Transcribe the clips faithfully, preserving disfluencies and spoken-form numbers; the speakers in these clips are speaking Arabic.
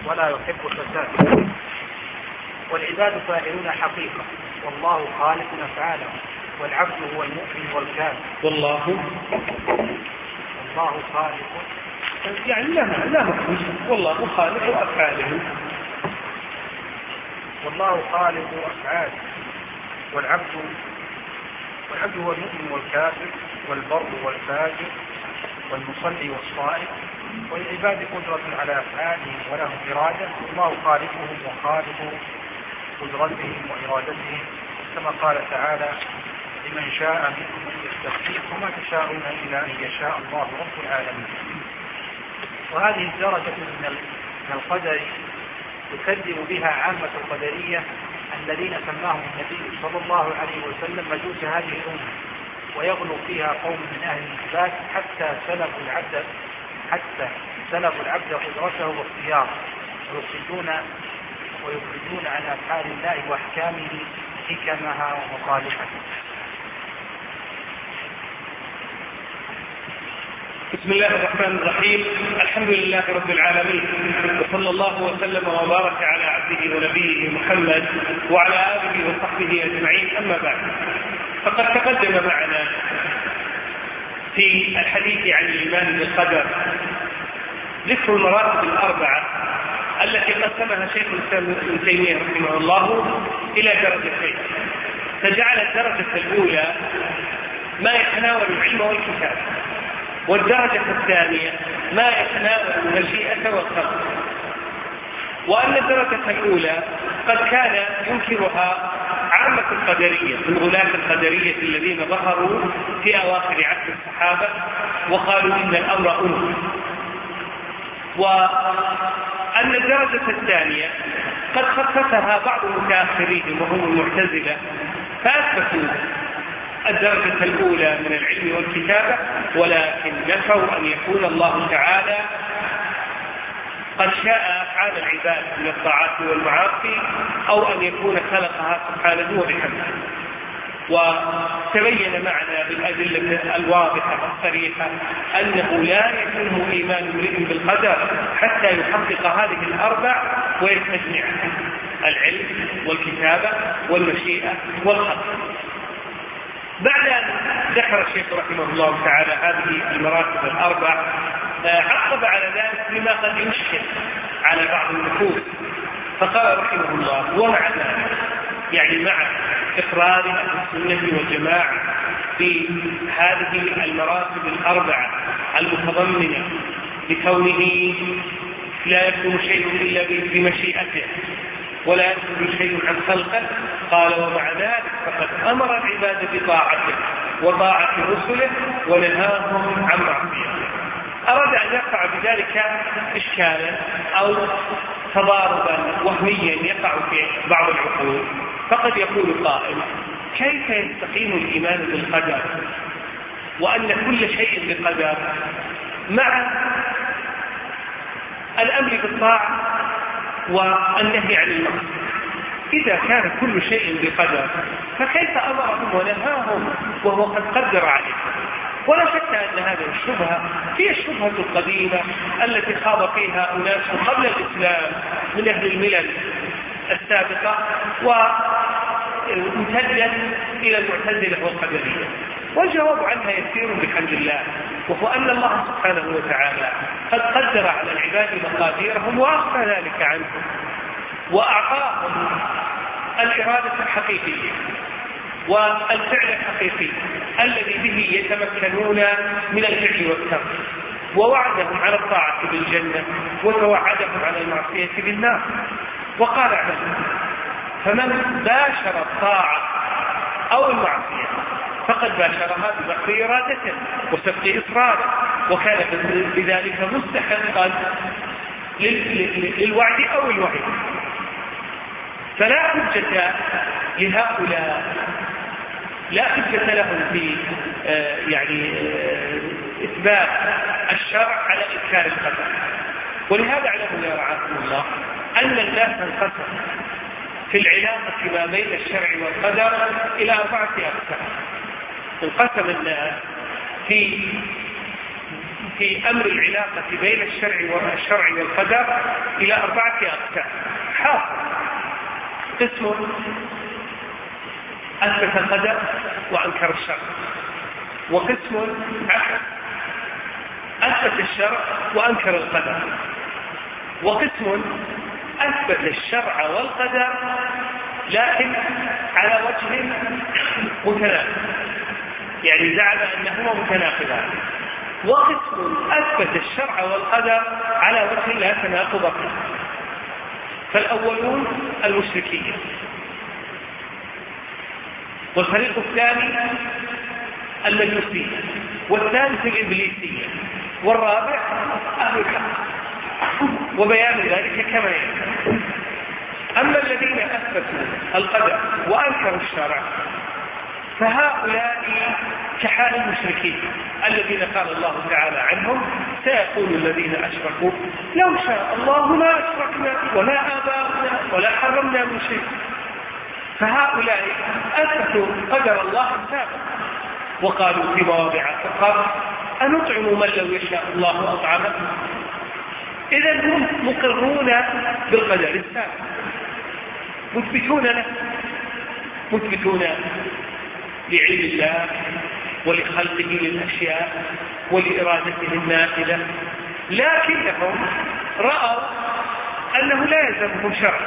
ولا يحب الفساد. والعباد فاعلون حقيقة، والله خالق أفعالهم، والعبد هو المؤمن والكافر. والله والله خالق يعني لا لا مخرج، والله خالق أفعالهم، والله خالق أفعاله، والعبد والعبد هو المؤمن والكافر، والبر والفاجر، والمصلي والصائم. والعباد قدرة على أفعالهم ولهم إرادة، والله خالقهم وخالق قدرتهم وإرادتهم، كما قال تعالى: لمن شاء منكم أن يستقيم وما تشاءون إلا أن يشاء الله رب العالمين. وهذه الدرجة من القدر يكذب بها عامة القدرية الذين سماهم النبي صلى الله عليه وسلم مجوس هذه الأمة، ويغلو فيها قوم من أهل الإثبات حتى سلبوا العبد حتى سلبوا العبد قدرته واختياره، ويخرجون ويخرجون عن أفعال الله وأحكامه حكمها ومصالحها. بسم الله الرحمن الرحيم. الحمد لله رب العالمين، وصلى الله وسلم وبارك على عبده ونبيه محمد وعلى آله وصحبه أجمعين. أما بعد، فقد تقدم معنا في الحديث عن الإيمان بالقدر ذكر المراتب الأربعة التي قسمها شيخ الإسلام ابن تيمية رحمه الله إلى درجتين، فجعل الدرجة الأولى ما يتناول العلم والكتاب، والدرجة الثانية ما يتناول المشيئة والخلق. وأن الدرجة الأولى قد كان ينكرها عامة القدرية من غلاة القدرية الذين ظهروا في أواخر عهد الصحابة وقالوا إن الأمر أمر، وأن الدرجة الثانية قد خففها بعض المتأخرين وهم المعتزلة، فأثبتوا الدرجة الأولى من العلم والكتابة، ولكن نفوا أن يكون الله تعالى قد شاء أفعال العباد من الطاعات والمعاصي، أو أن يكون خلقها سبحانه وبحمده. وتبين معنا بالأدلة الواضحة الصريحة أنه لا يتم إيمان امرئ بالقدر حتى يحقق هذه الأربع ويستجمعها: العلم والكتابة والمشيئة والخلق. بعد أن ذكر الشيخ رحمه الله تعالى هذه المراتب الأربع، عقب على ذلك بما قد يشكل على بعض النفوس، فقال رحمه الله: ومع ذلك، يعني مع إقرار أهل السنة والجماعة في هذه المراتب الأربعة المتضمنة لكونه لا يكون شيء إلا بمشيئته ولا يكون شيء عن خلقه، قال: ومع ذلك فقد أمر العباد بطاعته وطاعة رسله ونهاهم عن معصيته. أراد أن يقع بذلك إشكالا أو تضاربا وهميا يقع في بعض العقول، فقد يقول قائل: كيف يستقيم الإيمان بالقدر وأن كل شيء بقدر مع الأمر بالطاعة والنهي عن المعصية؟ إذا كان كل شيء بقدر فكيف أمرهم ونهاهم وهو قد قدر عليه؟ ولا شك أن هذه الشبهة هي الشبهة القديمة التي خاض فيها أناس قبل الإسلام من أهل الملل السابقة، وامتدت إلى المعتزلة والقدرية. والجواب عنها يسير بحمد الله، وهو أن الله سبحانه وتعالى قد قدر على العباد مقاديرهم وأخفى ذلك عنهم، وأعطاهم الإرادة الحقيقية والفعل الحقيقي الذي به يتمكنون من الفعل والترك، ووعدهم على الطاعة بالجنة وتوعدهم على المعصية بالنار. وقال عنه: فمن باشر الطاعة أو المعصية فقد باشرها ببحر إرادته وسبق إصراره، وكان بذلك مستحقا للوعد أو الوعيد. فلا حجة لهؤلاء لا حجة لهم في آه يعني آه إثبات الشرع على إنكار القدر. ولهذا اعلموا يا رعاكم الله أن الناس انقسم في العلاقة ما بين الشرع والقدر إلى أربعة أقسام. انقسم الناس في في أمر العلاقة بين الشرع والشرع والقدر إلى أربعة أقسام. حاصل قسم أثبت القدر وأنكر الشرع، وقسم عكس أثبت الشرع وأنكر القدر، وقسم أثبت الشرع والقدر لكن على وجه متناقض، يعني زعم أنهما متناقضان، وقسم أثبت الشرع والقدر على وجه لا تناقض فيه. فالأولون المشركين، والفريق الثاني المجوسية، والثالث الإبليسية، والرابع أهل الحق، وبيان ذلك كما يلي. أما الذين أثبتوا القدر وأنكروا الشرع فهؤلاء كحال المشركين الذين قال الله تعالى عنهم: سيقول الذين أشركوا لو شاء الله ما أشركنا ولا آباؤنا ولا حرمنا من شيء. فهؤلاء أثبتوا قدر الله السابق، وقالوا في مواضع أخرى: أنطعم من لو يشاء الله أطعمه. إذا هم مقرون بالقدر السابق، مثبتون له، مثبتون لعلم الله ولخلقه للأشياء ولإرادته النافذة، لكنهم رأوا أنه لا يلزمهم شرع.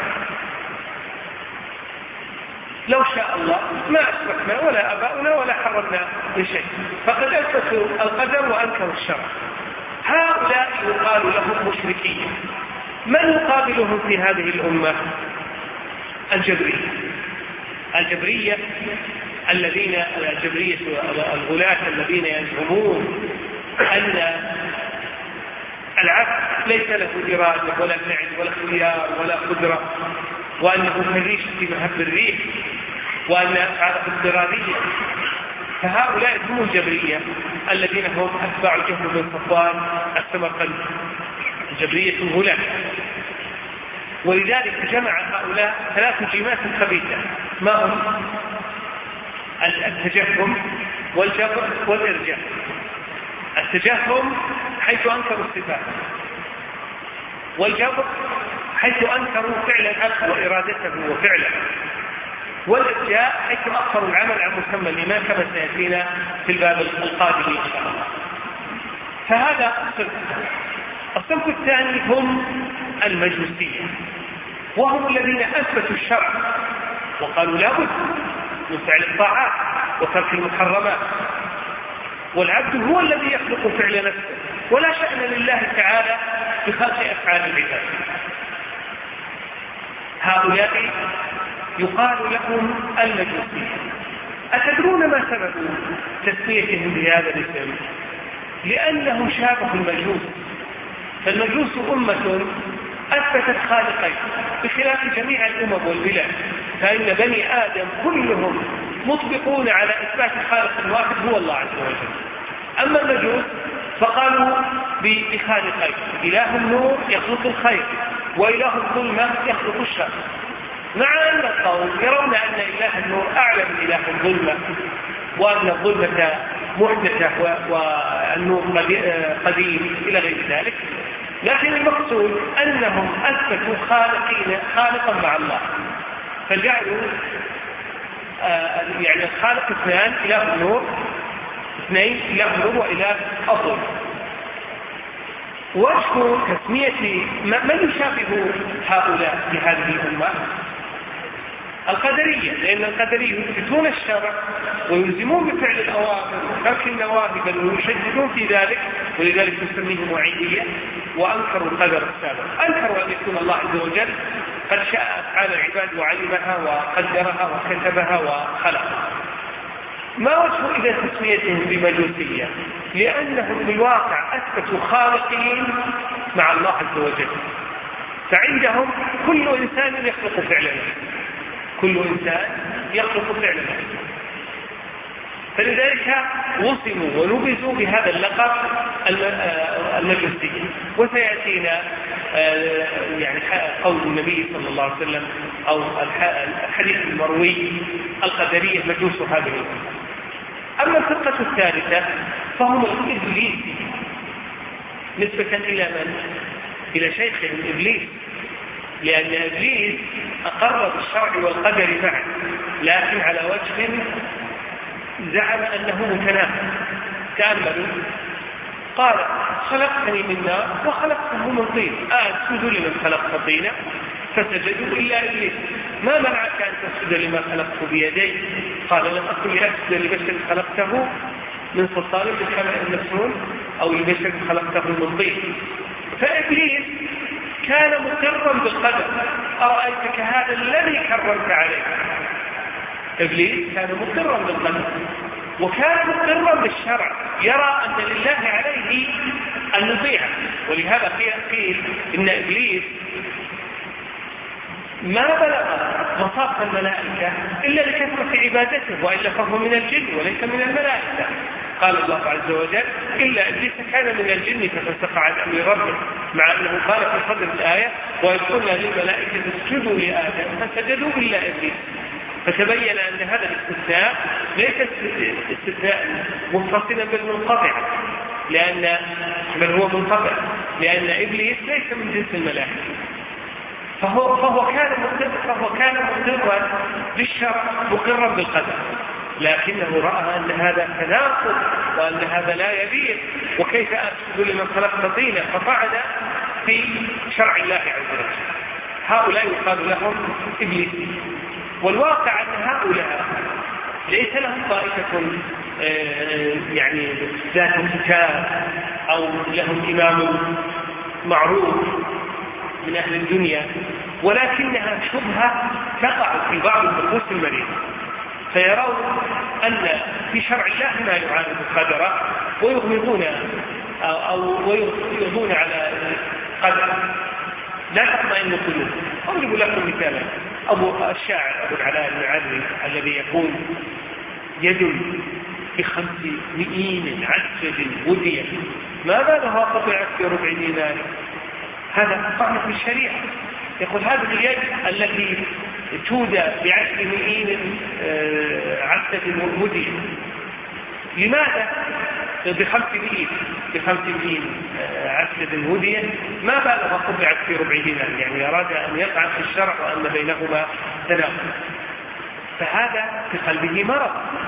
لو شاء الله ما أشركنا ولا أباؤنا ولا حرمنا من شيء، فقد أثبتوا القدر وأنكروا الشرع. هؤلاء يقال لهم مشركين. من يقابلهم في هذه الأمة؟ الجبرية. الجبرية الذين الجبرية الغلاة الذين يزعمون أن العبد ليس له إرادة ولا فعل ولا اختيار ولا قدرة، وأنه كالريش في مهب الريح، وأن أفعاله اضطرارية. فهؤلاء هم الجبرية الذين هم أتباع الجهم بن صفوان السمرقندي، الجبرية الغلاة. ولذلك جمع هؤلاء ثلاث جيمات خبيثة: ما هم؟ التجهم والجبر والإرجاء. التجهم حيث أنكروا الصفات، والجبر حيث أنكروا فعل العبد وإرادته وفعله، والإرجاء حيث أخروا العمل عن مسمى الإيمان كما سيأتينا في الباب القادم إن شاء الله. فهذا الصنف. الصنف الثاني هم المجوسية، وهم الذين أثبتوا الشرع وقالوا لا بد من فعل الطاعات وترك المحرمات، والعبد هو الذي يخلق فعل نفسه، ولا شأن لله تعالى بخلق أفعال العباد. هؤلاء يقال لهم المجوسية. أتدرون ما سبب تسميتهم بهذا الاسم؟ لأنهم شابهوا المجوس. فالمجوس أمة أثبتت خالقين بخلاف جميع الأمم والبلاد، فإن بني آدم كلهم مطبقون على إثبات خالق واحد هو الله عز وجل. أما المجوس فقالوا بخالقين: إله النور يخلق الخير، وإله الظلمة يخلق الشر، مع أن القوم يرون أن إله النور أعلى من إله الظلمة، وأن الظلمة محدثة والنور قديم إلى غير ذلك. لكن المقصود أنهم أثبتوا خالقين خالقا مع الله، فجعلوا آه يعني الخالق اثنان: إله النور اثنين، إله النور وإله الظلمة. وجه تسمية من يشابه هؤلاء في هذه الأمة؟ القدرية، لأن القدرية يثبتون الشرع ويلزمون بفعل الأوامر وترك النواهي بل ويشددون في ذلك، ولذلك نسميهم وعيدية. وأنكروا القدر السابق، أنكروا أن يكون الله عز وجل قد شاء أفعال العباد وعلمها وقدرها وكتبها وخلقها. ما وجه إذا تسميتهم بمجوسية؟ لأنهم بالواقع أثبتوا خالقين مع الله عز وجل، فعندهم كل إنسان يخلق فعلا، كل إنسان يخلق فعلا، فلذلك وصموا ونبذوا بهذا اللقب المجوسية. وسيأتينا يعني قول النبي صلى الله عليه وسلم أو الحديث المروي: القدرية مجوس هذه الأمة. أما الفرقة الثالثة فهم الإبليسية. نسبة إلى من؟ إلى شيخ إبليس، لأن إبليس أقر بالشرع والقدر معا، لكن على وجه زعم أنه متناقض. تأملوا، قال خلقتني من نار وخلقته من طين، أسجد لمن خلقت طينا فسجدوا إلا إبليس، ما منعك أن تسجد لما خلقته بيدي؟ قال لم أكن لأسجد لبشر خلقته من صلصال بالحمأ المسنون أو لبشر خلقته من طين. فإبليس كان مقرا بالقدر، أرأيتك هذا الذي كرمت عليه. إبليس كان مقرا بالقدر وكان مقرا بالشرع، يرى أن لله عليه أن يطيعه. ولهذا قيل إن إبليس ما بلغ مصاف الملائكة إلا لكثرة عبادته، وإلا فهو من الجن وليس من الملائكة. قال الله عز وجل إلا إبليس كان من الجن ففسق عن أمر ربه، مع أنه قال في صدر الآية وإذ قلنا للملائكة اسجدوا لآدم فسجدوا إلا إبليس. فتبين أن هذا الاستثناء ليس استثناء متصلا بالمنقطع، لأن بل هو منقطع، لأن إبليس ليس من جنس الملائكة، فهو فهو كان مقرا فهو كان مقرا بالشرع مقرا بالقدر، لكنه رأى أن هذا تناقض وأن هذا لا يليق، وكيف أسجد لمن خلقت طينا، فقعد في شرع الله عز وجل. هؤلاء يقال لهم إبليسيين. والواقع أن هؤلاء ليس لهم طائفة يعني ذات كتاب أو لهم إمام معروف من أهل الدنيا، ولكنها شبهة تقع في بعض النفوس المريضة، فيرون أن في شرع الله ما يعارض القدر ويغمضون أو ويغمضون على قدر لا تطمئن القلوب. أضرب لكم مثالا، أبو الشاعر أبو العلاء المعري الذي يقول يد بخمس مئين عسد ودية ما بالها قطعت في ربع دينار. هذا طعن في الشريعة. يقول هذه اليد التي تودى بعشر مئين عسد ودية لماذا بخمس مئين بخمس مئين عسد ودية ما بالها قطعت في ربع دينار؟ يعني أراد أن يقع في الشرع وأن بينهما تناقض. فهذا في قلبه مرض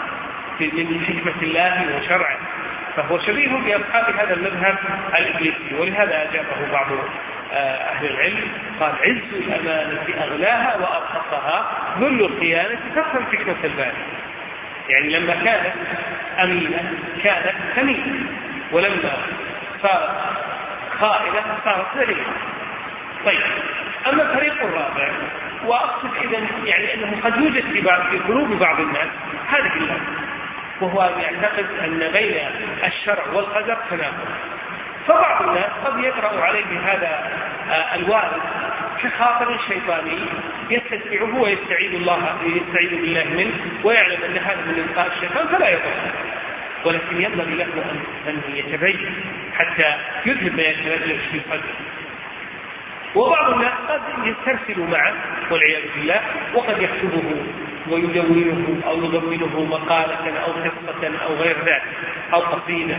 من حكمة الله وشرعه، فهو شبيه بأصحاب هذا المذهب الإبليسي. ولهذا أجابه بعض أهل العلم قال عز الأمانة أغلاها وأرخصها، ذل الخيانة تفهم فكرة الباري. يعني لما كانت أمينة كانت ثمينة، ولما صارت خائنة صارت ذليلة. طيب، أما الفريق الرابع، وأقصد إذن يعني أنه قد يوجد في بعض في قلوب بعض الناس هذه اللغة، وهو يعتقد أن بين الشرع والقدر تناقض. فبعض الناس قد يقرأ عليه هذا الوارد كخاطر شيطاني يستتبعه ويستعيذ الله يستعيذ بالله منه، ويعلم أن هذا من إلقاء الشيطان فلا يضر، ولكن ينبغي له أن يتبين حتى يذهب ما يتلجلج في صدره. وبعض الناس قد يسترسل معه والعياذ بالله، وقد يكتبه ويدونه أو يضمنه مقالة أو قصة أو غير ذلك أو قصيدة.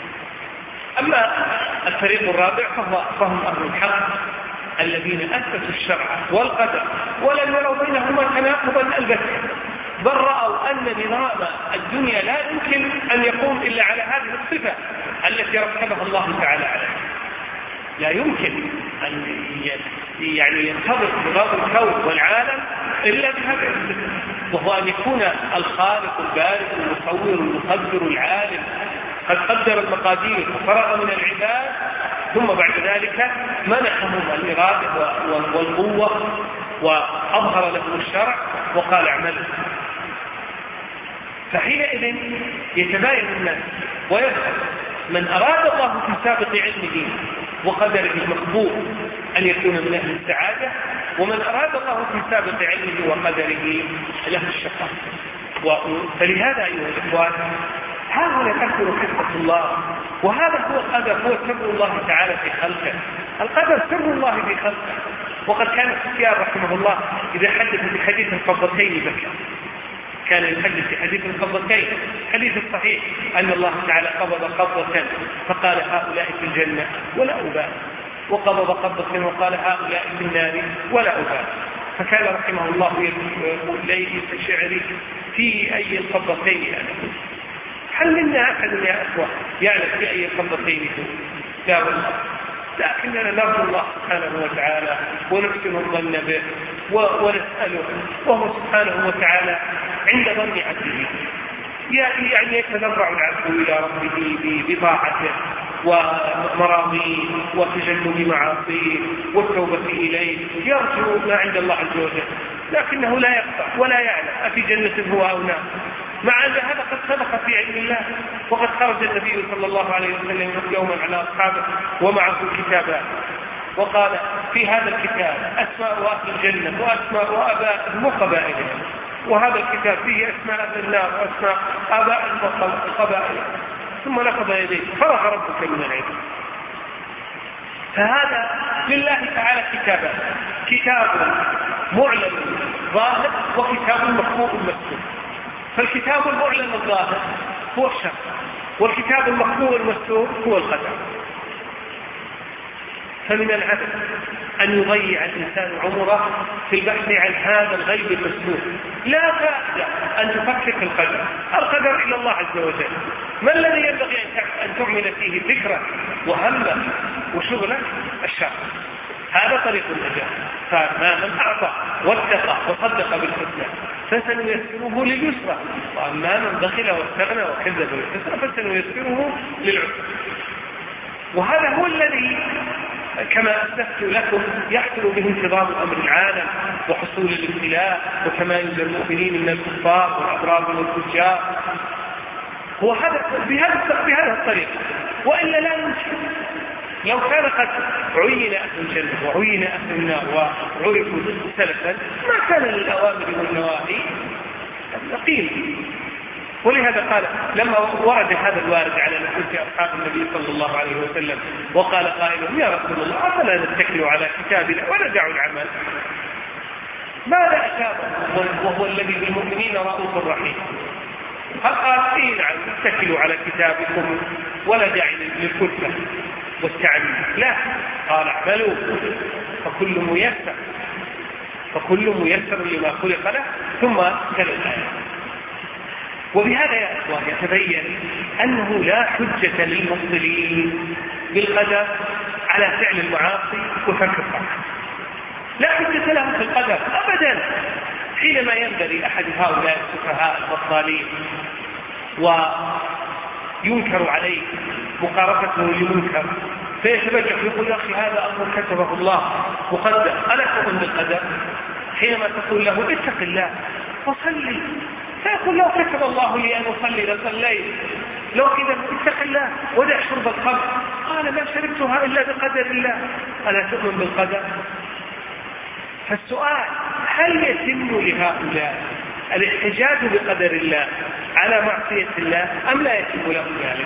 أما الفريق الرابع فهو فهم أهل الحق الذين أثبتوا الشرع والقدر ولم يروا بينهما تناقضا البتة، بل رأوا أن نظام الدنيا لا يمكن أن يقوم إلا على هذه الصفة التي رتبها الله تعالى عليها. لا يمكن أن يعني ينتظر نظام الكون والعالم إلا بهذا الصفة، وهو أن يكون الخالق البارئ المصور المقدر العالم قد قدر المقادير وفرغ من العباد، ثم بعد ذلك منحهم الإرادة والقوة وأظهر لهم الشرع وقال اعملوا. فحينئذ يتباين الناس ويظهر من أراد الله في سابق علمه وقدره المقبول أن يكون من أهل السعادة، ومن أراد الله في سابق علمه وقدره له الشقاء. فلهذا أيها الإخوان ها هنا تذكر قصة الله، وهذا هو القدر، هو سر الله تعالى في خلقه. القدر سر الله في خلقه. وقد كان سفيان رحمه الله إذا حدث بحديث الفضتين بكى، كان يحدث في حديث القبضتين، حديث الصحيح أن الله تعالى قبض قبضة فقال هؤلاء في الجنة ولا أبالي، وقبض قبضة وقال هؤلاء في النار ولا أبالي. فكان رحمه الله يقول ليس شعري في أي القبضتين يعني. هل منا أحد يا أخوة يعلم في أي القبضتين لا والله، لكننا نرجو الله سبحانه وتعالى ونحسن الظن به ونسأله، وهو سبحانه وتعالى عند ظن عبده، يعني يتضرع العبد إلى ربه بطاعته ومراضيه وتجنب معاصيه والتوبة إليه، يرجو ما عند الله عز وجل، لكنه لا يقطع ولا يعلم أفي جنة هو أو نار، مع أن هذا قد سبق في علم الله. وقد خرج النبي صلى الله عليه وسلم يوما على أصحابه ومعه كتابان، وقال في هذا الكتاب أسماء أهل الجنة وأسماء آبائهم وقبائلهم، وهذا الكتاب فيه أسماء أهل النار وأسماء آبائهم وقبائلهم، ثم نقض يديه فرغ ربك من العلم. فهذا لله تعالى كتابان، كتاب معلن ظاهر وكتاب مخفوء مكتوب. فالكتاب المعلن الظاهر هو الشرع، والكتاب المخفوء المكتوب هو القدر. فمن العدل أن يضيع الإنسان عمره في البحث عن هذا الغيب المسلوب، لا فائدة أن تفكر في القدر، القدر إلى الله عز وجل. ما الذي ينبغي أن تعمل فيه فكرة وهمة وشغلة؟ الشرع، هذا طريق النجاة. فما من أعطى واتقى وصدق بالحسنى فسنيسره لليسرى، وأما من بخل واستغنى وكذب بالحسنى فسنيسره للعسرى. وهذا هو الذي كما أسلفت لكم يحصل به انتظام أمر العالم وحصول الابتلاء وتمايز المؤمنين من الكفار والأبرار والفجار، هو هذا بهذا بهذا الطريق، وإلا لا يمكن. لو كان قد عين أهل الجنة وعين أهل النار وعرفوا سلفا ما كان للأوامر والنواهي قيمة. ولهذا قال لما ورد هذا الوارد على نفوس أصحاب النبي صلى الله عليه وسلم وقال قائلهم يا رسول الله أفلا نتكل على كتابنا وندع العمل، ماذا أجابه وهو الذي بالمؤمنين رؤوف رحيم؟ هل قال إيه نعم اتكلوا على كتابكم ولا داعي للكتلة والتعليم؟ لا، قال اعملوا فكل ميسر فكل ميسر لما خلق له، ثم تلا الآية. وبهذا يا أخوان يتبين أنه لا حجة للمبطلين بالقدر على فعل المعاصي وترك الطاعات، لا حجة لهم في القدر أبدا. حينما ينبغي أحد هؤلاء السفهاء البطالين وينكر عليه مقاربته لمنكر فيتبجح يقول يا أخي هذا أمر كتبه الله مقدر، ألا تؤمن بالقدر؟ حينما تقول له اتق الله وصلي فيقول لو كتب الله لي أن أصلي لصليت، لو كذا اتق الله ودع شرب الخمر، قال ما شربتها إلا بقدر الله، ألا تؤمن بالقدر؟ فالسؤال هل يتم لهؤلاء الاحتجاج بقدر الله على معصية الله أم لا يتم لهم ذلك؟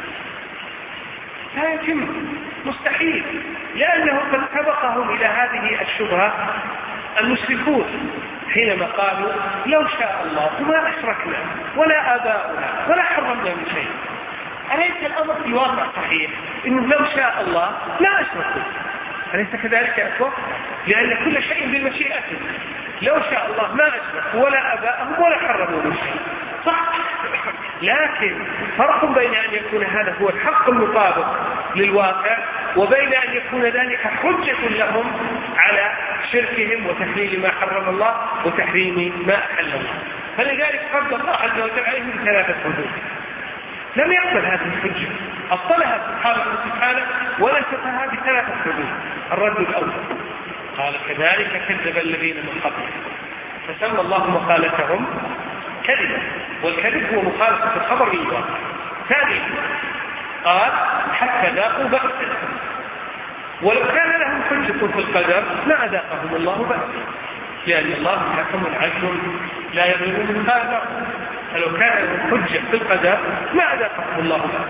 لا يتم، مستحيل، لأنه قد سبقهم إلى هذه الشبهة المشركون حينما قالوا لو شاء الله ما أشركنا ولا آباؤنا ولا حرمنا من شيء. أليس الأمر في الواقع صحيح إنه لو شاء الله لا أشركوا؟ أليس كذلك يا أخوة؟ لأن كل شيء بالمشيئة، لو شاء الله ما أشركوا ولا آباءهم ولا حرموا من شيء، صح؟ لكن فرق بين أن يكون هذا هو الحق المطابق للواقع وبين أن يكون ذلك حجة لهم على شركهم وتحليل ما حرم الله وتحريم ما أحل الله. فلذلك فرض الله عز وجل عليهم ثلاثة حدود، لم يقبل هذه الحجة، أبطلها سبحانه ونسخها بثلاثة حدود. الرد الأول قال كذلك كذب الذين من قبل فسمى الله مقالتهم كذبا، والكذب هو مخالفة الخبر للواقع. ثانيا قال حتى ذاقوا بأسا، ولو كان لهم حجة في القدر ما أذاقهم الله بأسا، لأن الله حكم عدل لا يظلم مثقال، فلو كان لهم حجة في القدر ما أذاقهم الله بأسا.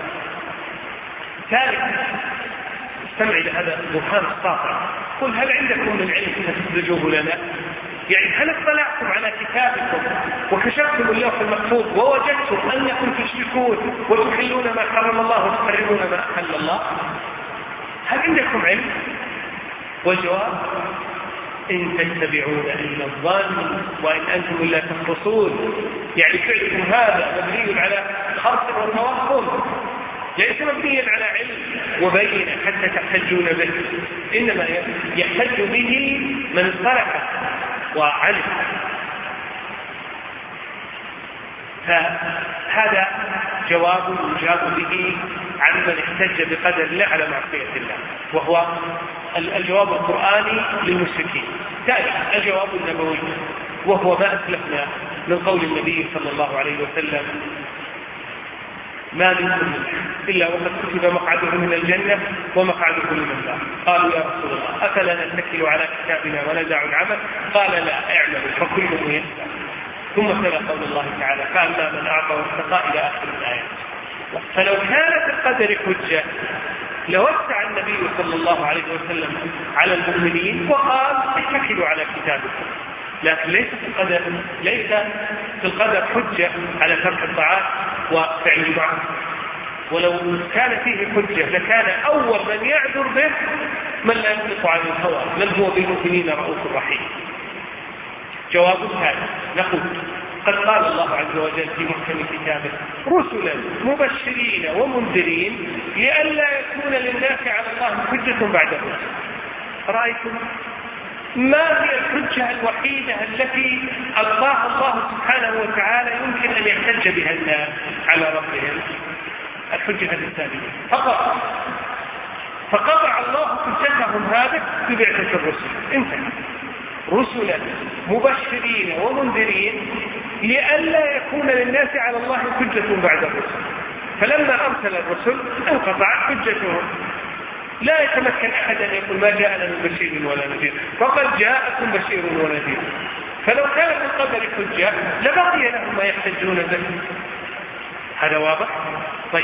ثالثا استمع إلى هذا البرهان الساطع، قل هل عندكم من علم فتخرجوه لنا؟ يعني هل اطلعتم على كتابكم وكشفتم اللوح المحفوظ ووجدتم أنكم تشركون وتحلون ما حرم الله وتحرمون ما أحل الله؟ هل عندكم علم؟ والجواب إن تتبعون إلا الظن وإن أنتم إلا تخرصون. يعني فعلكم هذا مبني على خرص وتوهم، ليس مبنيا على علم وبين حتى تحتجون به، إنما يحتج به من ترك وعلم. فهذا جواب يجاب به عن من احتج بقدر الله على معصية الله، وهو الجواب القرآني للمشركين. ثالث الجواب النبوي، وهو ما أسلفنا من قول النبي صلى الله عليه وسلم: ما منكم إلا وقد كتب مقعده من الجنة ومقعده من النار. قالوا: يا رسول الله أفلا نتكل على كتابنا وندع العمل؟ قال: لا، اعملوا فكل ميسر. ثم تلا قول الله تعالى: فأما من أعطى واتقى إلى آخر الآية. فلو كانت القدر حجة لوسع النبي صلى الله عليه وسلم على المؤمنين وقال: اتكلوا على كتابكم. لكن ليس في القدر ليس في القدر حجة على ترك الطاعات وفعل المعروف. ولو كان فيه حجة لكان أول من يعذر به من لا ينطق عن الهوى، من هو بالمؤمنين رؤوف رحيم. جواب ثالث نقول: قد قال الله عز وجل في محكم كتابه: رسلا مبشرين ومنذرين لئلا يكون للناس على الله حجة بعد الرسل. رأيتم ما هي الحجة الوحيدة التي ألقاها الله سبحانه وتعالى يمكن أن يحتج بها الناس على ربهم؟ الحجة الرسالية فقط. فقطع الله حجتهم هذا ببعثة الرسل. انتهى. رسلا مبشرين ومنذرين لئلا يكون للناس على الله حجة بعد الرسل. فلما أرسل الرسل انقطعت حجتهم. لا يتمكن أحد أن يقول: ما جاءنا من بشير ولا نذير، فقد جاءكم بشير ونذير. فلو كان في القدر حجة لبقي لهم ما يحتجون به. هذا واضح؟ طيب،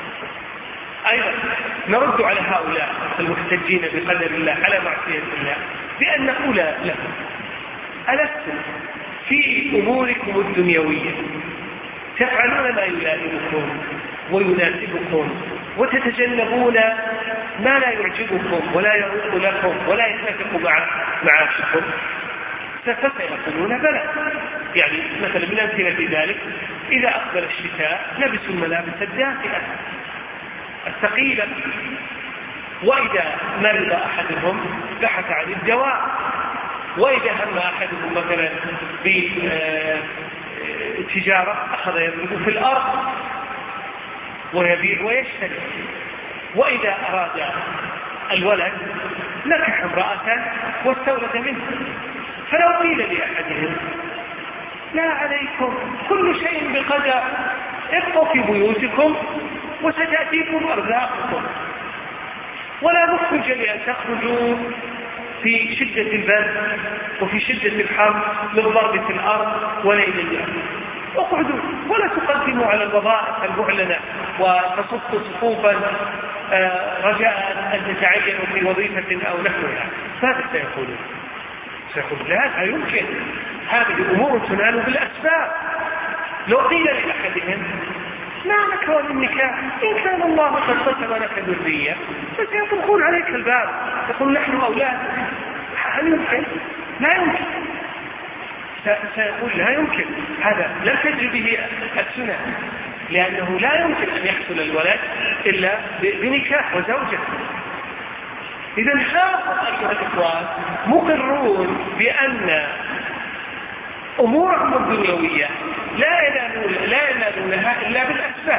أيضا نرد على هؤلاء المحتجين بقدر الله على معصية الله بأن نقول لهم: ألستم في أموركم الدنيوية تفعلون ما يلائمكم ويناسبكم وتتجنبون ما لا يعجبكم ولا يروق لكم ولا يتفق مع معاشكم؟ فسيقولون: بلى. يعني مثلا من أمثلة ذلك: إذا أقبل الشتاء لبسوا الملابس الدافئة الثقيلة، وإذا مرض أحدهم بحث عن الدواء، وإذا هم أحدهم مثلا بتجارة أخذ يضرب في الأرض ويبيع ويشتري، وإذا أراد الولد نكح امرأة واستولد منه. فلو قيل لأحدهم: لا عليكم، كل شيء بقدر، ابقوا في بيوتكم وستأتيكم أرزاقكم، ولا مخرج لأن تخرجوا في شدة البرد وفي شدة الحر للضرب في الأرض وليل اليوم. اقعدوا ولا تقدموا على الوظائف المعلنة وتصفوا صفوفا رجاء أن تتعينوا في وظيفة أو نحوها. ماذا سيقولون؟ سيقول: لا، لا يمكن، هذه أمور تنال بالأسباب. لو قيل لأحدهم: ما نكوى النكاح إن كان الله قد قسم لك ذرية، فسيطرقون عليك الباب، يقول: نحن أولاد. هل يمكن؟ لا يمكن. سيقول: لا يمكن، هذا لم تجري به السنة، لأنه لا يمكن أن يحصل الولد إلا بنكاح وزوجة. إذا هؤلاء أيها الإخوان مقرون بأن أمورهم الدنيوية لا ينالونها إلا بالأسباب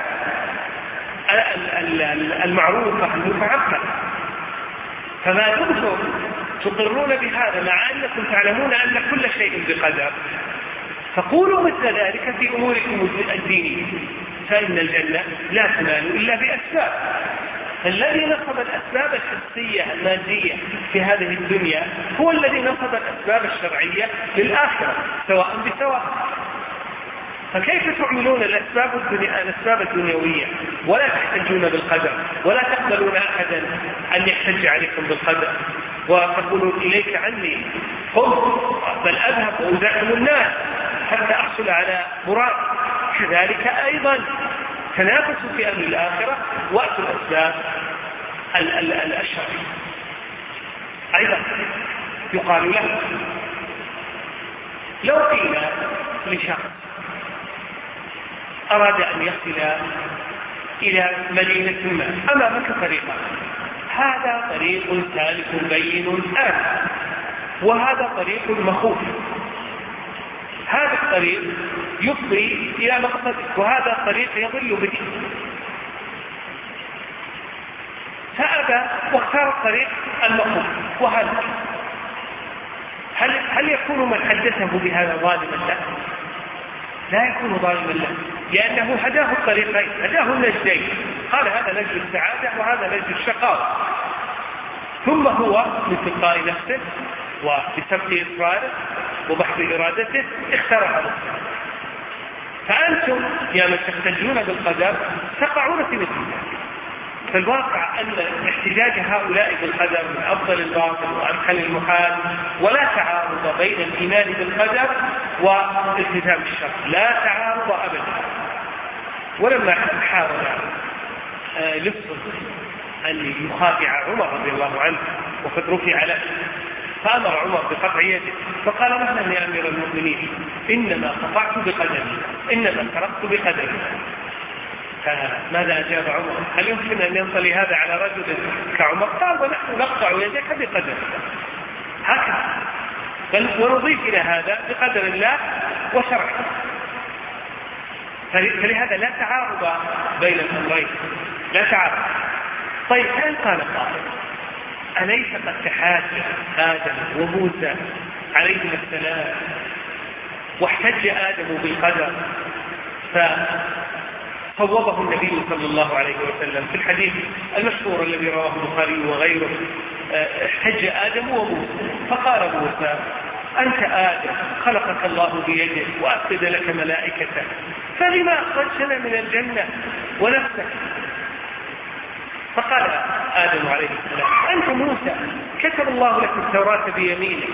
المعروفة المتعقدة. فما دمتم تقرون بهذا مع أنكم تعلمون أن كل شيء بقدر، فقولوا مثل ذلك في أموركم الدينية، فإن الجنة لا تنال إلا بأسباب. الذي نصب الأسباب الحسية المادية في هذه الدنيا هو الذي نصب الأسباب الشرعية للآخرة سواء بسواء. فكيف تعملون الأسباب, الدنيا الأسباب الدنيوية ولا تحتجون بالقدر ولا تقبلون أحدا أن يحتج عليكم بالقدر وتقولون إليك عني قم بل أذهب وأزاحم الناس حتى أحصل على مراد. كذلك أيضا تنافسوا في أمر الآخرة وأتوا الأسباب الشرعية. أيضا يقال له لو قيل لشخص أراد أن يصل إلى مدينة ما أمامك طريقا، هذا طريق سالك بين آمن وهذا طريق مخوف، هذا الطريق يفضي إلى مقصدك وهذا الطريق يضل بك، فأبى واختار الطريق المخوف وهذا هل, هل يكون من حدثه بهذا ظالما له؟ لا يكون ظالما له، لأنه هداه الطريقين، هداه النجدين، قال هذا نجد السعادة وهذا نجد الشقاوة، ثم هو من تلقاء نفسه وبسبب إصراره وبحث إرادته اختار هذا. فأنتم يا من تحتجون بالقدر تقعون في مثل ذلك. فالواقع أن احتجاج هؤلاء بالقدر من أفضل الباطل وأمحل المحال، ولا تعارض بين الإيمان بالقدر والالتزام بالشرع، لا تعارض أبدا. ولما حاول لص أن يخادع عمر رضي الله عنه وقد رفع له، فأمر عمر بقطع يده، فقال مهلا يا أمير المؤمنين إنما قطعت بقدري، إنما سرقت بقدري. فماذا أجاب عمر؟ هل يمكن أن ينطلي هذا على رجل كعمر؟ قال ونحن نقطع يدك بقدر هكذا، ونضيف إلى هذا بقدر الله وشرعه. فلهذا لا تعارض بين الأمرين، لا تعارض. طيب هل قال قائل أليس قد تحاج آدم وموسى عليهما السلام واحتج آدم بالقدر فصوبه النبي صلى الله عليه وسلم في الحديث المشهور الذي رواه البخاري وغيره؟ احتج آدم وموسى فقال موسى أنت آدم خلقك الله بيده وأسجد لك ملائكته، فلما أخرجتنا من الجنة ونفسك؟ فقال آدم عليه السلام أنت موسى كتب الله لك التوراة بيمينه،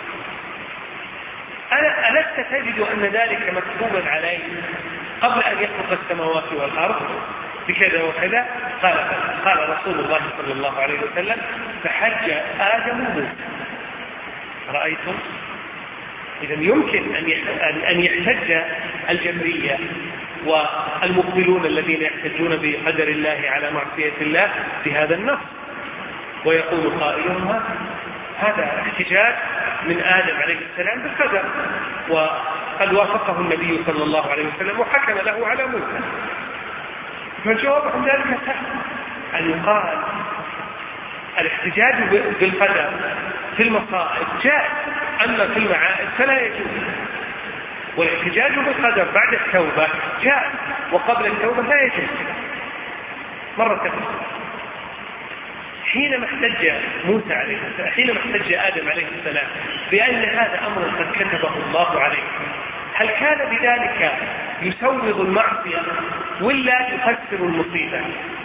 ألست تجد أن ذلك مكتوبا عليه قبل أن يخلق السماوات والأرض بكذا وكذا؟ قال قال رسول الله صلى الله عليه وسلم فحج آدم موسى. رأيتم؟ إذا يمكن أن يحتج الجبرية والمقبلون الذين يحتجون بقدر الله على معصية الله بهذا النص، ويقول قائلهم هذا احتجاج من آدم عليه السلام بالقدر، وقد وافقه النبي صلى الله عليه وسلم وحكم له على موسى. فالجواب عن ذلك سهل، أن يقال الاحتجاج بالقدر في المصائب جائز، أما في المعائب فلا يجوز. والاحتجاج بالقدر بعد التوبة جائز، وقبل التوبة لا يجوز. مرة تقول حينما احتج موسى عليه السلام، حينما احتج آدم عليه السلام بأن هذا أمر قد كتبه الله عليه، هل كان بذلك يسوغ المعصية ولا يفسر المصيبة؟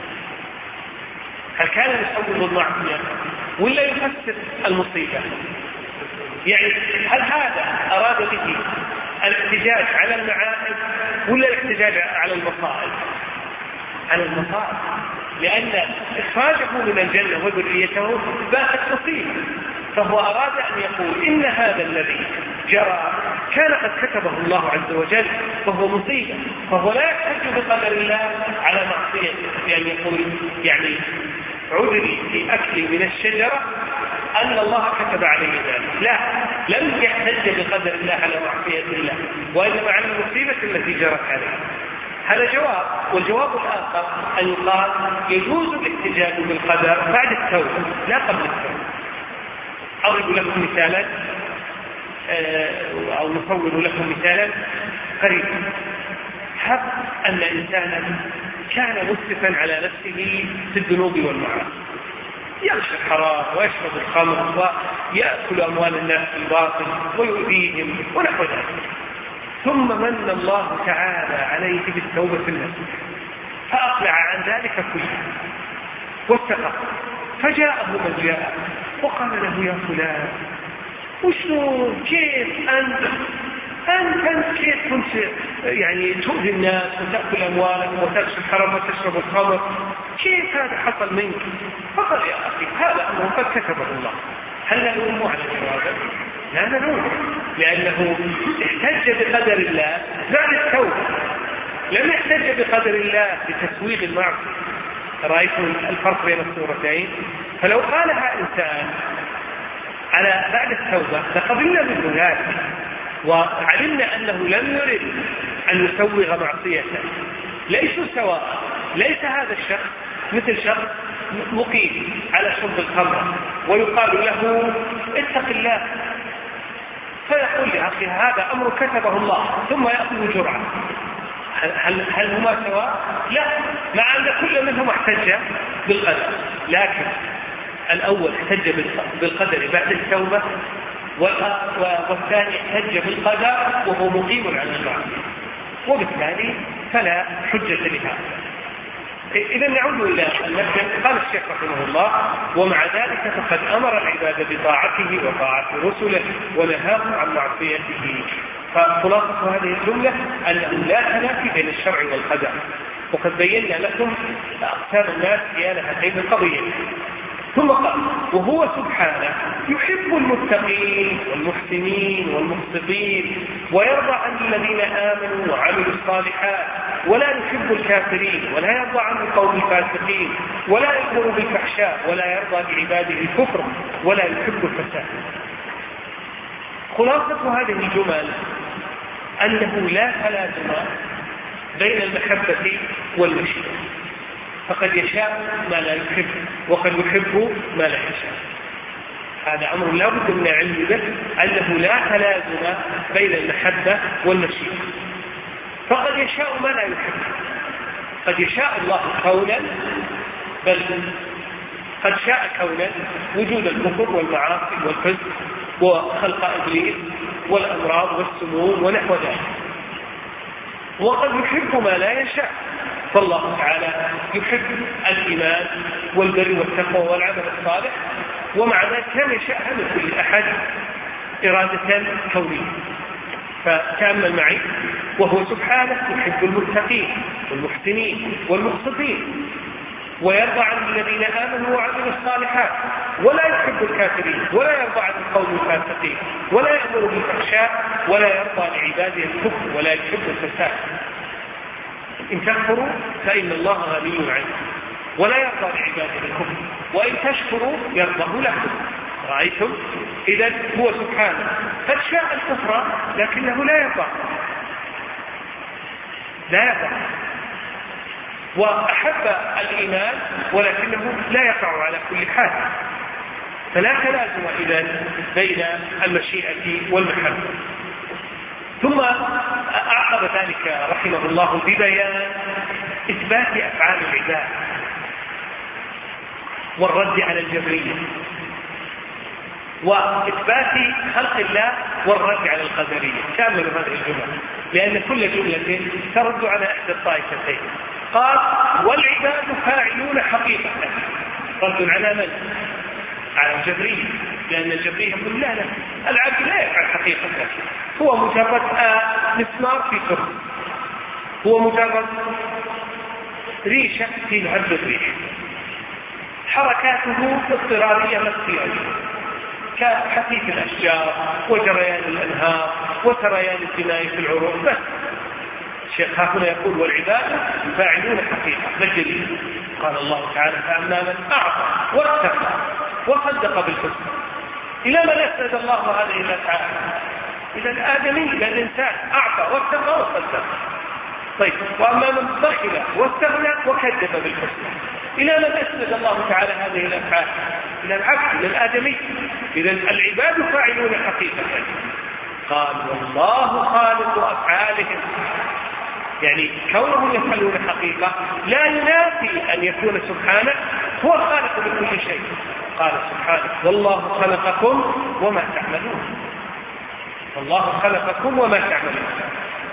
هل كان يسوغ المعصية ولا يفسر المصيبة؟ يعني هل هذا أراد به الاحتجاج على المعائب ولا الاحتجاج على المصائب؟ على المصائب، لأن إخراجه من الجنة وذريته باتت مصيبة، فهو أراد أن يقول إن هذا الذي جرى كان قد كتبه الله عز وجل وهو مصيبة، فهو لا يحتج بقدر الله على معصيته، لأن يقول يعني عذري في أكلي من الشجرة أن الله كتب عليه ذلك. لا، لم يحتج بقدر الله على معصية الله، وإنما على المصيبة التي جرت عليه. هذا جواب. والجواب الآخر أن يقال يجوز الاحتجاج بالقدر بعد التوبة لا قبل التوبة. أضرب لكم مثالا أو نصور لكم مثالا قريبا. هب أن إنسانا كان مسرفا على نفسه في الذنوب والمعاصي، يغشى الحرام ويشرب الخمر ويأكل أموال الناس بالباطل ويؤذيهم ونحو ذلك، ثم من الله تعالى عليه بالتوبة النصوح فأقلع عن ذلك كله واتقى، فجاءه من جاء وقال له يا فلان وشلون كيف أنت أنت أنت كيف كنت يعني تؤذي الناس وتأكل أموالهم وتكسب الحرام وتشرب الخمر، كيف هذا حصل منك؟ فقال يا أخي هذا أمر قد كتبه الله، هل نلومه على جوابه؟ لا نلومه، لأنه احتج بقدر الله بعد التوبة، لم يحتج بقدر الله بتسويغ المعصية. رأيتم الفرق بين الصورتين؟ فلو قالها إنسان على بعد التوبة لقبلنا منه ذلك وعلمنا أنه لم يرد أن يسوغ معصيته، ليسوا سواء. ليس هذا الشخص مثل شخص مقيم على شرب الخمر ويقال له اتق الله، فيقول لي أخي هذا أمر كتبه الله، ثم يأخذ جرعة. هل, هل هما سواء؟ لا، مع أن كل منهم احتج بالقدر، لكن الأول احتج بالقدر بعد التوبة، والثاني احتج بالقدر وهو مقيم على المعصية، وبالتالي فلا حجة لهذا. إذا نعود إلى المسجد. قال الشيخ رحمه الله: ومع ذلك فقد أمر العباد بطاعته وطاعة رسله ونهاهم عن معصيته. فخلاصة هذه الجملة أنه لا تنافي بين الشرع والقدر، وقد بينا لكم أقسام الناس في هاتين القضيتين. ثم قال: وهو سبحانه يحب المتقين والمحسنين والمقسطين ويرضى عن الذين آمنوا وعملوا الصالحات، ولا يحب الكافرين ولا يرضى عن القوم الفاسقين، ولا يأمر بالفحشاء ولا يرضى بعباده الكفر ولا يحب الفساد. خلاصة هذه الجمل أنه لا تلازم بين المحبة والمشيئة، فقد يشاء ما لا يحب وقد يحب ما لا يشاء. هذا أمر لا بد من العلم به، أنه لا تلازم بين المحبة والمشيئة، فقد يشاء ما لا يحب. قد يشاء الله كونا، بل قد شاء كونا وجود الكفر والمعاصي والفسق وخلق إبليس والأمراض والسموم ونحو ذلك، وقد يحب ما لا يشاء. فالله تعالى يحب الإيمان والبر والتقوى والعمل الصالح، ومع ذلك كان يشاء من كل أحد إرادة كونية. فتأمل معي: وهو سبحانه يحب المتقين والمحسنين والمقسطين ويرضى عن الذين آمنوا وعملوا الصالحات، ولا يحب الكافرين ولا يرضى عن القوم الفاسقين، ولا يأمر بالفحشاء ولا يرضى لعباده الكفر ولا يحب الفساد. إن تكفروا فإن الله غني عنكم ولا يرضى لعباده الكفر، وإن تشكروا يرضى لكم. رأيتم؟ إذن هو سبحانه قد شاء الكفر لكنه لا يرضى لا يرضى وأحب الإيمان ولكنه لا يقع على كل حال. فلا تلازم إذن بين المشيئة والمحبة. ثم أعقب ذلك رحمه الله ببيان إثبات أفعال العباد والرد على الجبرية، وإثبات خلق الله والرد على القدرية. كاملوا هذه الجملة، لأن كل جملة ترد على إحدى الطائفتين. قال: والعباد فاعلون حقيقة. رد على من؟ على الجبرية، لأن الجبرية يقول: لا لا، العبد لا يفعل حقيقة، هو مجرد مسمار في سر، هو مجرد ريشة في الهب الريح، حركاته اضطرارية لا اختيارية، كحثيث الأشجار وجريان الأنهار وسريان الدماء في العروق بس. الشيخ هنا يقول: والعباد فاعلون حقيقة. ما الدليل؟ قال الله تعالى: فأما من أعطى واتقى وصدق بالحسنى. إلى من أسند الله هذه الأفعال؟ إلى الآدمي، إلى الإنسان، أعطى واتقى وصدق. طيب، وأما من بخل واستغنى وكذب بالحسنى، إلى من أسند الله تعالى هذه الأفعال؟ إلى العبد، إلى الآدمي. إذن العباد فاعلون حقيقة. قال: والله خالق أفعالهم، يعني كونهم يفعلون حقيقة لا ينافي أن يكون سبحانه هو الخالق لكل شيء. قال سبحانه: والله خلقكم وما تعملون. والله خلقكم وما تعملون.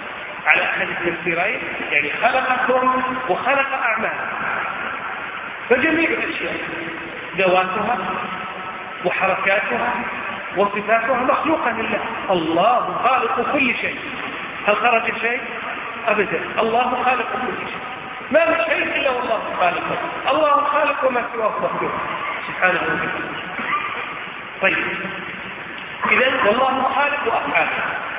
على أحد التفسيرين، يعني خلقكم وخلق أعمالكم، فجميع الأشياء ذواتها وحركاتها وصفاتها مخلوقة لله. الله خالق كل شيء. هل خرج شيء؟ أبدا. الله خالق كل شيء، ما من شيء إلا والله خالقه. الله خالق وما سواه مخلوق سبحانه وتعالى. طيب، إذن والله خالق أفعاله.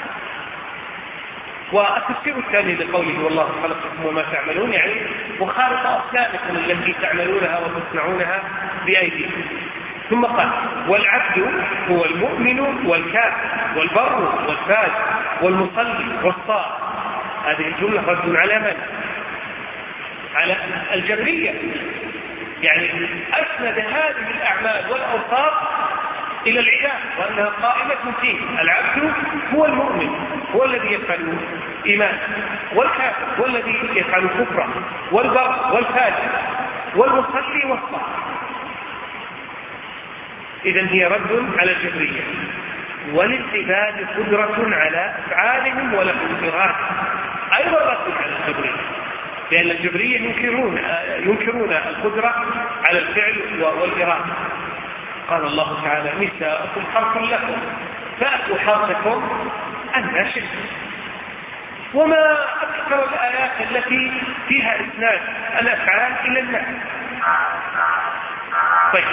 والتفسير الثاني لقوله والله خلقكم وما تعملون، يعني وخالق أصنامكم التي تعملونها وتصنعونها بأيديكم. ثم قال والعبد هو المؤمن والكافر والبر والفاجر والمصلي والصائم. هذه الجملة رد على من؟ على الجبرية، يعني أسند هذه الأعمال والأوصاف إلى العباد وأنها قائمة فيه. العبد هو المؤمن، هو الذي يفعل إيمان، والكافر هو الذي يفعل كفرا، والبر والفاجر والمصلي والصائم. إذن هي رد على الجبرية. وللعباد قدرة على أفعالهم ولهم إرادة، أيضا رد على الجبرية، لأن الجبرية ينكرون ينكرون القدرة على الفعل والإرادة. قال الله تعالى نساؤكم حرث لكم فأتوا حرثكم أن شئتم. وما أكثر الآيات التي فيها إسناد الأفعال إلى الناس. طيب،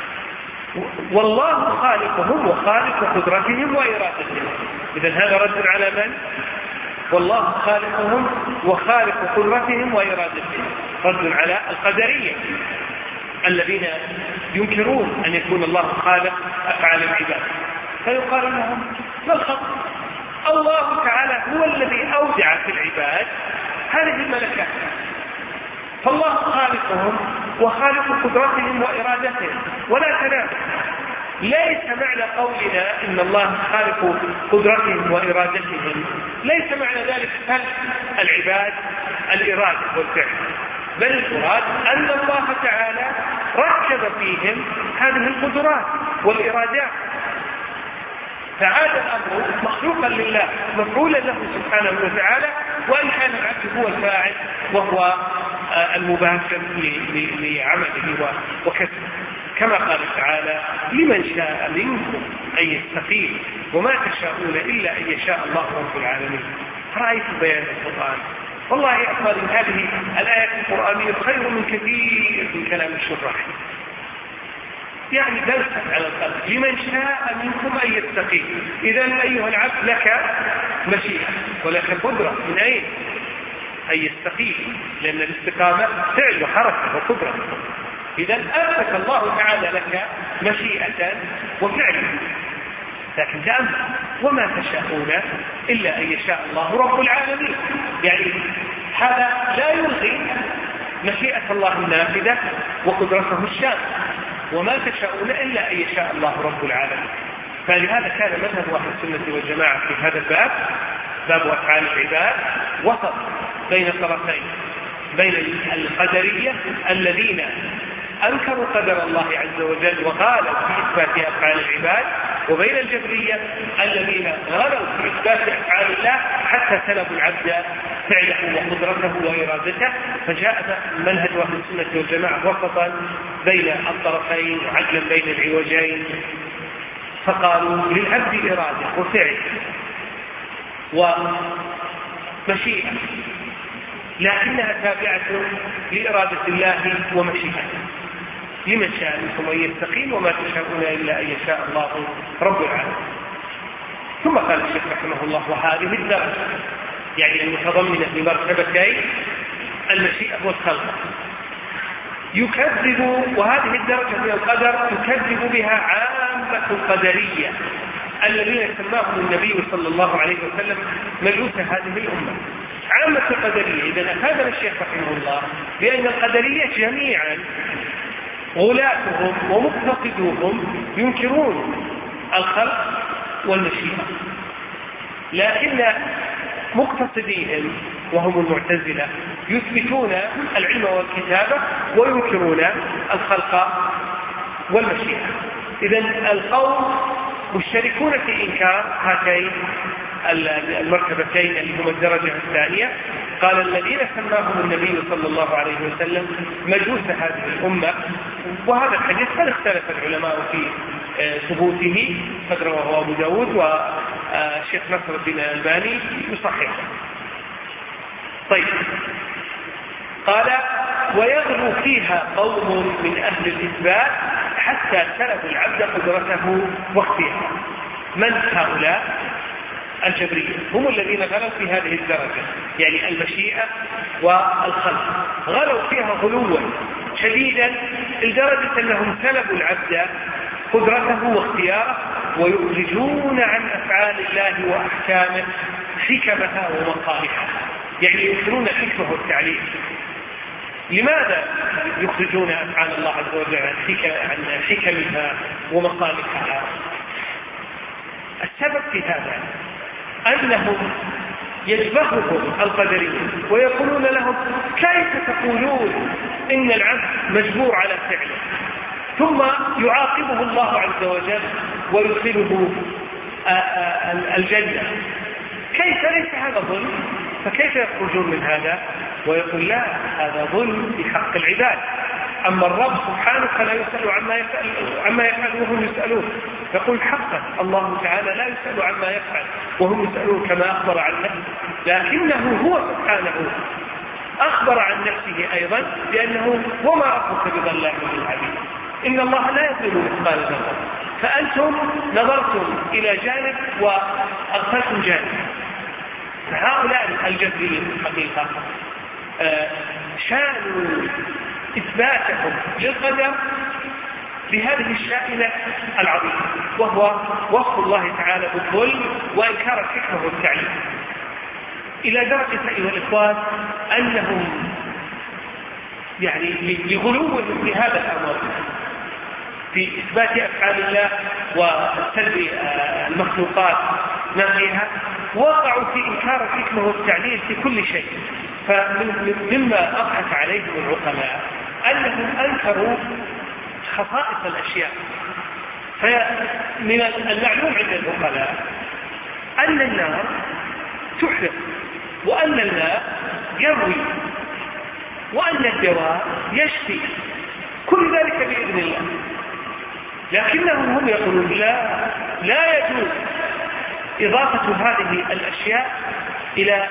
والله خالقهم وخالق قدرتهم وإرادتهم. إذن هذا رد على من؟ والله خالقهم وخالق قدرتهم وإرادتهم، رد على القدرية الذين ينكرون أن يكون الله خالق أفعال العباد. فيقال لهم ما الخطأ؟ الله تعالى هو الذي أودع في العباد هذه الملكات، فالله خالقهم وخالق قدرتهم وإرادتهم ولا تنافس. ليس معنى قولنا إن الله خالق قدرتهم وإرادتهم ليس معنى ذلك خلق العباد الإرادة والفعل، بل المراد أن الله تعالى ركب فيهم هذه القدرات والإرادات، فعاد الأمر مخلوقا لله مفعولا له سبحانه وتعالى، وإن كان العبد هو الفاعل وهو المباشر لعمله وكسبه، كما قال تعالى لمن شاء منكم أن يستقيم وما تشاءون إلا أن يشاء الله رب العالمين. رأيت بيان القرآن، والله يا أخواني هذه الآيات القرآنية خير من كثير من كلام الشراح، يعني درسا على القلب لمن شاء منكم أن يستقيم. إذن أيها العبد لك مشيئة ولك قدرة، من أين؟ أن يستقيم، لأن الاستقامة فعل وحركة وقدرة. إذن أثبت الله تعالى لك مشيئة وفعل، لكن تأمل وما تشاءون إلا أن يشاء الله رب العالمين، يعني هذا لا يلغي مشيئة الله النافذة وقدرته الشاملة، وما تشاءون إلا أن يشاء الله رب العالمين. فلهذا كان مذهب أهل السنة والجماعة في هذا الباب، باب أفعال العباد، وسط بين طرفين، بين القدرية الذين أنكروا قدر الله عز وجل وغالوا في إثبات أفعال العباد، وبين الجبرية الذين غلوا في إثبات أفعال الله حتى سلبوا العبد فعله وقدرته وإرادته. فجاء منهج أهل السنة والجماعة وسطا بين الطرفين وعدلا بين العوجين، فقالوا للعبد إرادة وفعل ومشيئة، لكنها تابعة لإرادة الله ومشيئته. لمن شاء منكم أن يستقيم وما تشاءون إلا أن يشاء الله رب العالمين. ثم قال الشيخ رحمه الله وهذه الدرجة يعني المتضمنة لمرتبتين المشيئة والخلق يكذب، وهذه الدرجة من القدر يكذب بها عامة القدرية الذين سماهم النبي صلى الله عليه وسلم مجوس هذه الأمة. عامة القدرية إذا أفادنا الشيخ رحمه الله بأن القدرية جميعا غلاتهم ومقتصدوهم ينكرون الخلق والمشيئة، لكن مقتصديهم وهم المعتزلة يثبتون العلم والكتابة وينكرون الخلق والمشيئة. إذن القوم مشتركون في إنكار هاتين المرتبتين اللي هما الدرجة الثانية. قال الذين سماهم النبي صلى الله عليه وسلم مجوس هذه الأمة. وهذا الحديث قد اختلف العلماء في ثبوته، قد رواه أبو داود وشيخ نصر الدين الألباني يصححه. طيب، قال ويغلو فيها قوم من أهل الإثبات حتى سلبوا العبد قدرته واختياره. من هؤلاء؟ الجبرية، هم الذين غلوا في هذه الدرجة، يعني المشيئة والخلق، غلوا فيها غلوا شديدا لدرجة أنهم سلبوا العبد قدرته واختياره، ويخرجون عن أفعال الله وأحكامه حكمها ومقامها، يعني ينكرون الحكمة والتعليم. لماذا يخرجون أفعال الله عز وجل عن حكمها ومقامها؟ السبب في هذا أنهم يجبههم القدريون ويقولون لهم كيف تقولون إن العبد مجبور على فعله ثم يعاقبه الله عز وجل ويدخله الجنة؟ كيف؟ ليس هذا ظلم، فكيف يخرجون من هذا؟ ويقول لا، هذا ظلم في حق العباد. أما الرب سبحانه فلا يسأل عما يفعل, عما يفعل وهم يسألون. يقول حقا الله تعالى لا يسأل عما يفعل وهم يسألون كما أخبر عن نفسه، لكنه هو سبحانه أخبر عن نفسه أيضا بأنه وما ربك بظلام للعبيد، إن الله لا يظلم مثقال ذرة. فأنتم نظرتم إلى جانب وأغفلتم جانب. فهؤلاء الجبريين الحقيقة شانوا إثباتهم للقدر بهذه الشائلة العظيمة، وهو وصف الله تعالى بالظلم وإنكار الحكمة والتعليم، إلى درجة أيها الإخوان أنهم يعني لغلوهم في هذا الأمر في إثبات أفعال الله وسلب المخلوقات نافيها، وقعوا في إنكار الحكمة والتعليل في كل شيء. فمما أضحك عليهم العقلاء أنهم أنكروا خصائص الأشياء. فمن المعلوم عند العقلاء أن النار تحرق، وأن الماء يروي، وأن الدواء يشفي، كل ذلك بإذن الله. لكنهم هم يقولون لا لا يجوز إضافة هذه الأشياء إلى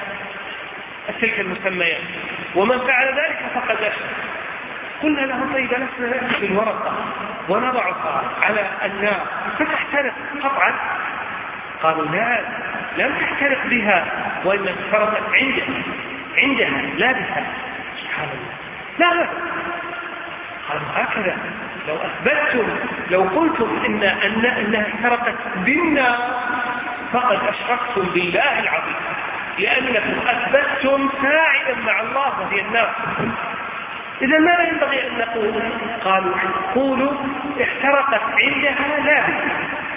تلك المسميات، ومن فعل ذلك فقد أشرك. قلنا لهم طيب لسنا نأخذ الورقة ونضعها على النار فتحترق قطعا؟ قالوا لا، لم تحترق بها، وإنما احترقت عندها عندها لا بها. سبحان الله، لا لا. قالوا هكذا لو أثبتتم، لو قلتم إن أن أنها احترقت بالنار فقد أشركتم بالله العظيم، لأنكم أثبتتم فاعلا مع الله وهي النار. إذا ماذا ينبغي أن نقول؟ قالوا قولوا احترقت عندها لا بها،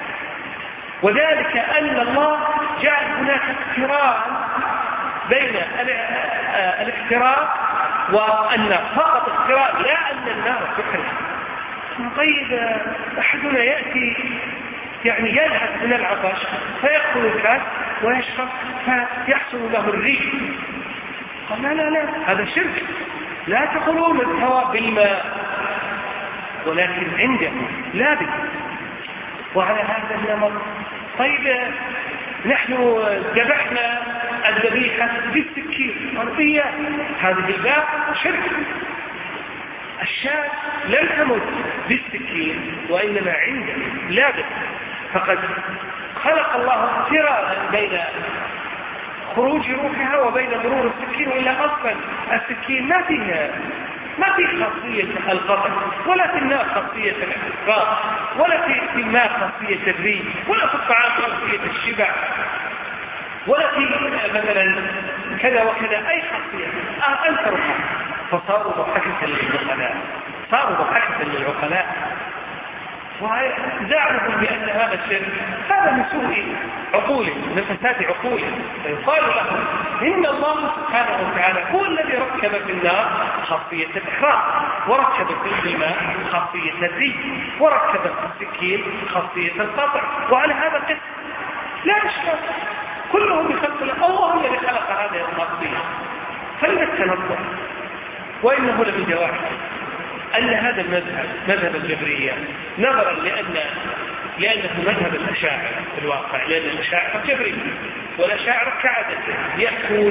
وذلك أن الله جعل هناك اقتران بين الاحتراق والنار، فقط اقتران، لا أن النار تحرق. طيب أحدنا يأتي يعني يلهث من العطش فيأخذ الكاس ويشرب فيحصل له الريح. قال لا لا لا، هذا شرك. لا تقولون الهواء بالماء، ولكن عنده لا بد. وعلى هذا النمط طيب نحن ذبحنا الذبيحة بالسكين أرضية، هذه الباء شرك. الشاة لم تمت بالسكين وإنما عنده لا بد، فقد خلق الله اقترانا بين خروج روحها وبين مرور السكين، وإلا أصلا السكين ما فيها ما في خاصية القطع، ولا في النار خاصية الاحتراق، ولا في الماء خاصية الريح، ولا في الطعام خاصية الشبع، ولا في مثلا كذا وكذا أي خاصية. أنكرها فصاروا ضحكة للعقلاء، صاروا ضحكة للعقلاء. وزعمهم بأن هذا الشرك هذا من سوء عقولهم، من فساد عقولهم. فيقال لهم إن الله سبحانه وتعالى هو الذي ركب في النار خاصية الإحراق، وركب في الماء خاصية الري، وركب في السكين خاصية القطع، وعلى هذا القسم لا إشكال، كلهم بخلق الله، الله الذي خلق هذه الخاصية. فلما التنظر، وإنه لمن جواحد أن هذا المذهب مذهب الجبرية نظرا لأن لأنه مذهب الأشاعرة في الواقع، لأن الأشاعرة جبرية، والأشاعرة كعادة يأتون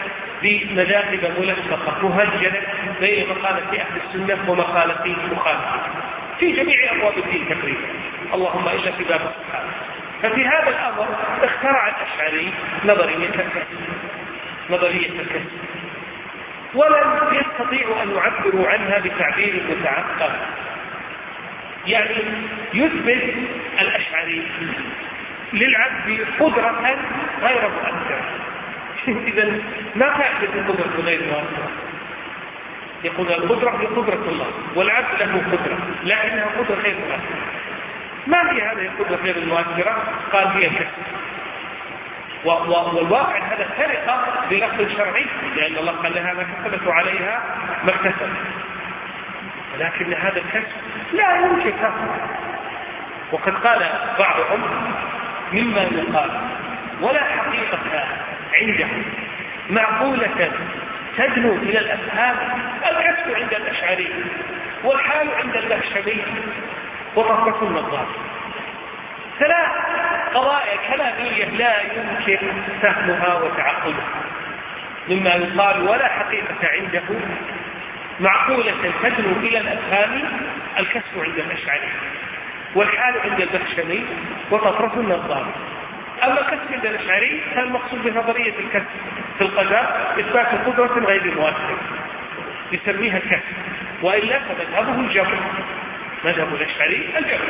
بمذاهب ملفقة مهجنة بين مقالة أهل السنة ومقالة مخالفة في جميع أبواب الدين تقريبا، اللهم إلا في باب الصحابة. ففي هذا الأمر اخترع الأشعري نظرية الكسب، نظرية الكسب، ولم يستطيعوا أن يعبروا عنها بتعبير متعقل. يعني يثبت الأشعري للعبد قدرة غير مؤثرة. إذا ما فائدة القدرة غير مؤثرة؟ يقول القدرة هي قدرة الله، والعبد له قدرة لكنها قدرة غير مؤثرة. ما هي هذه القدرة غير المؤثرة؟ قال هي الكسب، والواقع هذا سرقة بلفظ شرعي، لأن الله قال لها ما كسبت عليها ما اكتسبت، ولكن هذا الكسب لا يمكن كسب. وقد قال بعضهم مما يقال ولا حقيقة عنده معقولة تدنو إلى الأفهام، الكسب عند الأشعري والحال عند البهشمي وطرف النظار، ثلاث قضايا كلامية لا يمكن فهمها وتعقلها. مما يقال ولا حقيقة عنده معقولة تدنو إلى الأفهام، الكسب عند الأشعري والحال عند البهشمي وتطرف النظار. أما الكسب عند الأشعري فالمقصود بنظرية الكسب في القدر إثبات قدرة غير مؤثرة يسميها الكسب، وإلا فمذهبه الجبر، مذهب الأشعري الجبر.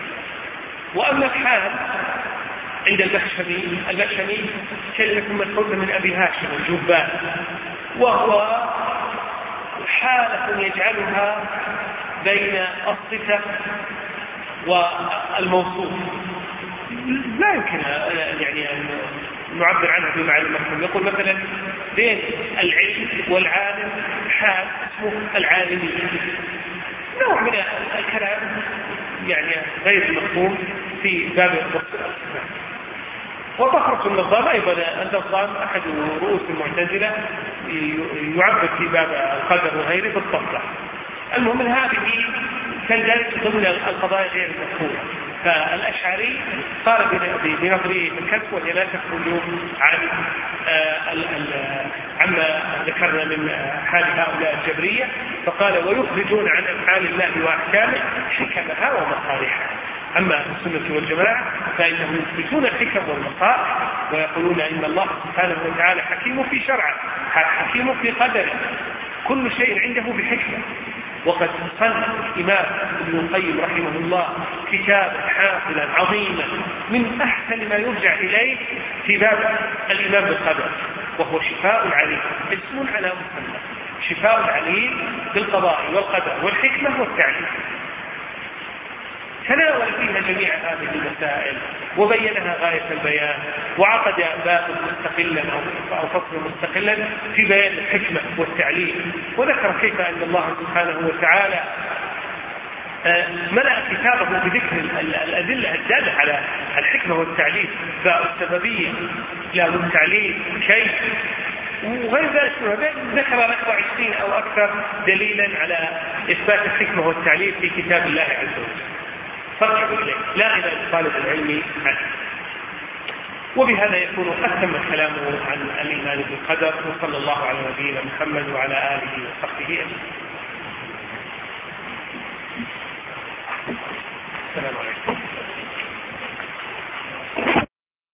وأما الحال عند البهشمي، البهشمي كلمة مأخوذة من أبي هاشم الجبان، وهو حالة يجعلها بين الصفة والموصوف، لا يمكن يعني أن نعبر عنها بمعنى المفهوم. يقول مثلا بين العلم والعالم حال اسمه العالمي، نوع من الكلام يعني غير مفهوم في باب الصفات. وطهرة النظام أيضا، النظام أحد رؤوس المعتزلة يعبر في باب القدر وغيره بالطهرة. المهم من هذه تندرج ضمن القضايا غير المفهومة. فالأشعري قال بنظرية الكسب وهي لا تخرج عن عما ذكرنا من حال هؤلاء الجبرية، فقال ويخرجون عن أفعال الله وأحكامه حكمها ومصالحها. أما السنة والجماعة فإنهم يثبتون الحكم والمصالح ويقولون إن الله سبحانه وتعالى حكيم في شرعه، حكيم في قدره، كل شيء عنده بحكمة. وقد صنف الإمام ابن القيم رحمه الله كتابا حافلا عظيما من أحسن ما يرجع إليه في باب الإيمان بالقدر، وهو شفاء العليل، اسم على مسمى، شفاء العليل بالقضاء والقدر والحكمة والتعليم. تناول فيها جميع هذه المسائل وبينها غاية البيان، وعقد باب مستقلا أو فصل مستقلا في بيان الحكمة والتعليم، وذكر كيف أن الله سبحانه وتعالى ملأ كتابه بذكر الأدلة الدالة على الحكمة والتعليم، فالسببية لا التعليم كيف وغير ذلك. ذكر نحو عشرين أو أكثر دليلا على إثبات الحكمة والتعليم في كتاب الله عز وجل، فارجعوا إليه لا إلى طالب العلم عنه. وبهذا يكون أتم الكلام عن الإيمان بالقدر، وصلى الله على نبينا محمد وعلى آله وصحبه أجمعين. السلام عليكم.